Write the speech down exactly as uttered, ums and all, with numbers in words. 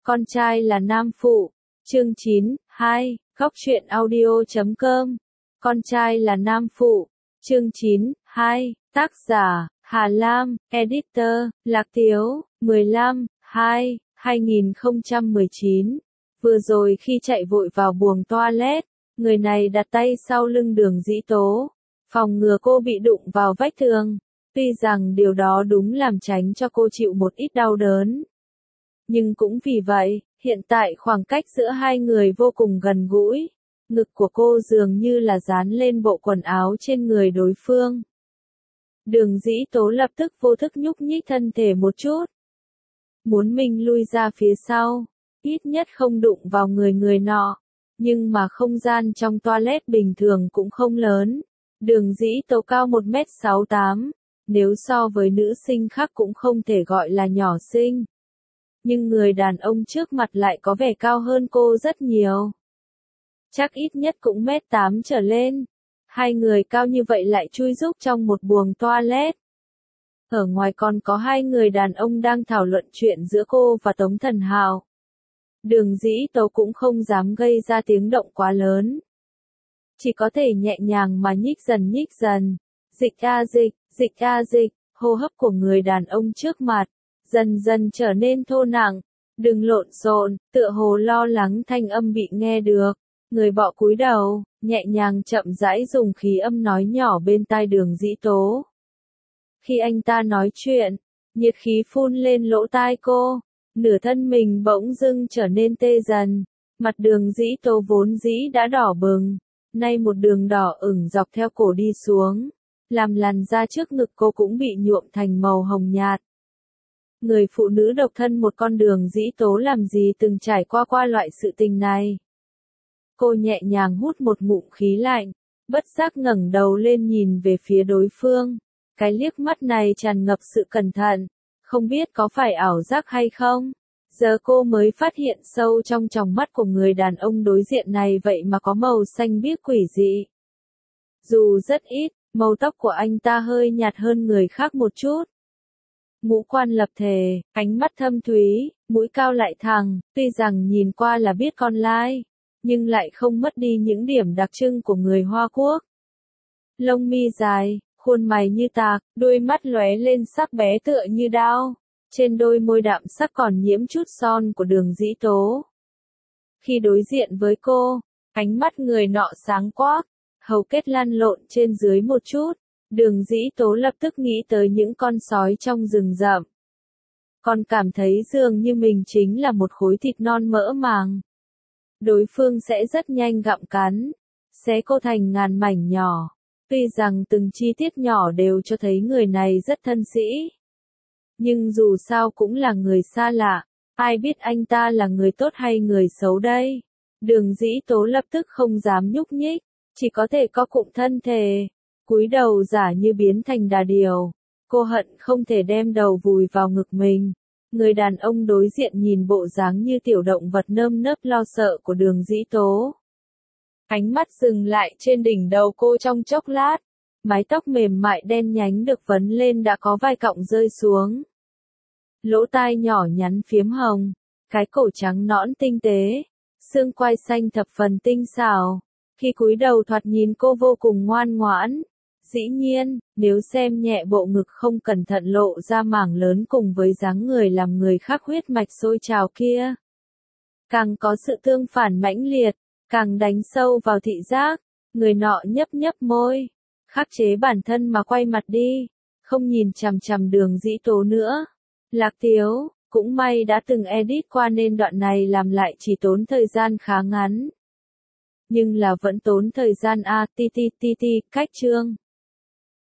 Con trai là nam phụ. Chương chín, hai, góc truyện audio chấm com. Con trai là nam phụ. Chương chín, hai, tác giả, Hà Lam, editor, Lạc Tiếu, mười lăm, hai, hai nghìn không trăm mười chín. Vừa rồi khi chạy vội vào buồng toilet, người này đặt tay sau lưng Đường Dĩ Tố, phòng ngừa cô bị đụng vào vách tường. Tuy rằng điều đó đúng làm tránh cho cô chịu một ít đau đớn. Nhưng cũng vì vậy, hiện tại khoảng cách giữa hai người vô cùng gần gũi. Ngực của cô dường như là dán lên bộ quần áo trên người đối phương. Đường Dĩ Tố lập tức vô thức nhúc nhích thân thể một chút. Muốn mình lui ra phía sau, ít nhất không đụng vào người người nọ. Nhưng mà không gian trong toilet bình thường cũng không lớn. Đường Dĩ Tố cao một mét sáu tám, nếu so với nữ sinh khác cũng không thể gọi là nhỏ xinh. Nhưng người đàn ông trước mặt lại có vẻ cao hơn cô rất nhiều. Chắc ít nhất cũng mét tám trở lên. Hai người cao như vậy lại chui rúc trong một buồng toilet. Ở ngoài còn có hai người đàn ông đang thảo luận chuyện giữa cô và Tống Thần Hào. Đường Dĩ Tố cũng không dám gây ra tiếng động quá lớn. Chỉ có thể nhẹ nhàng mà nhích dần nhích dần. Dịch a dịch, dịch a dịch, hô hấp của người đàn ông trước mặt dần dần trở nên thô nặng. Đừng lộn xộn, tựa hồ lo lắng thanh âm bị nghe được. Người bọ cúi đầu, nhẹ nhàng chậm rãi dùng khí âm nói nhỏ bên tai Đường Dĩ Tố. Khi anh ta nói chuyện, nhiệt khí phun lên lỗ tai cô, nửa thân mình bỗng dưng trở nên tê dần. Mặt Đường Dĩ Tố vốn dĩ đã đỏ bừng, nay một đường đỏ ửng dọc theo cổ đi xuống, làm làn da trước ngực cô cũng bị nhuộm thành màu hồng nhạt. Người phụ nữ độc thân một con Đường Dĩ Tố làm gì từng trải qua qua loại sự tình này. Cô nhẹ nhàng hút một ngụm khí lạnh, bất giác ngẩng đầu lên nhìn về phía đối phương. Cái liếc mắt này tràn ngập sự cẩn thận, không biết có phải ảo giác hay không. Giờ cô mới phát hiện sâu trong tròng mắt của người đàn ông đối diện này vậy mà có màu xanh biếc quỷ dị. Dù rất ít, màu tóc của anh ta hơi nhạt hơn người khác một chút. Ngũ quan lập thể, ánh mắt thâm thúy, mũi cao lại thẳng, tuy rằng nhìn qua là biết con lai, nhưng lại không mất đi những điểm đặc trưng của người Hoa Quốc. Lông mi dài, khuôn mày như tạc, đôi mắt lóe lên sắc bé tựa như đao. Trên đôi môi đạm sắc còn nhiễm chút son của Đường Dĩ Tố. Khi đối diện với cô, ánh mắt người nọ sáng quắc, hầu kết lăn lộn trên dưới một chút. Đường Dĩ Tố lập tức nghĩ tới những con sói trong rừng rậm. Còn cảm thấy dường như mình chính là một khối thịt non mỡ màng. Đối phương sẽ rất nhanh gặm cắn, xé cô thành ngàn mảnh nhỏ. Tuy rằng từng chi tiết nhỏ đều cho thấy người này rất thân sĩ. Nhưng dù sao cũng là người xa lạ, ai biết anh ta là người tốt hay người xấu đây. Đường Dĩ Tố lập tức không dám nhúc nhích, chỉ có thể co cụm thân thể, cúi đầu giả như biến thành đà điểu. Cô hận không thể đem đầu vùi vào ngực mình. Người đàn ông đối diện nhìn bộ dáng như tiểu động vật nơm nớp lo sợ của Đường Dĩ Tố. Ánh mắt dừng lại trên đỉnh đầu cô trong chốc lát. Mái tóc mềm mại đen nhánh được vấn lên đã có vài cọng rơi xuống. Lỗ tai nhỏ nhắn phiếm hồng, cái cổ trắng nõn tinh tế, xương quai xanh thập phần tinh xảo. Khi cúi đầu thoạt nhìn cô vô cùng ngoan ngoãn. Dĩ nhiên, nếu xem nhẹ bộ ngực không cẩn thận lộ ra mảng lớn cùng với dáng người làm người khác huyết mạch sôi trào kia. Càng có sự tương phản mãnh liệt, càng đánh sâu vào thị giác. Người nọ nhấp nhấp môi, khắc chế bản thân mà quay mặt đi, không nhìn chằm chằm Đường Dĩ Tố nữa. Lạc Tiếu, cũng may đã từng edit qua nên đoạn này làm lại chỉ tốn thời gian khá ngắn. Nhưng là vẫn tốn thời gian a ti ti ti ti cách chương.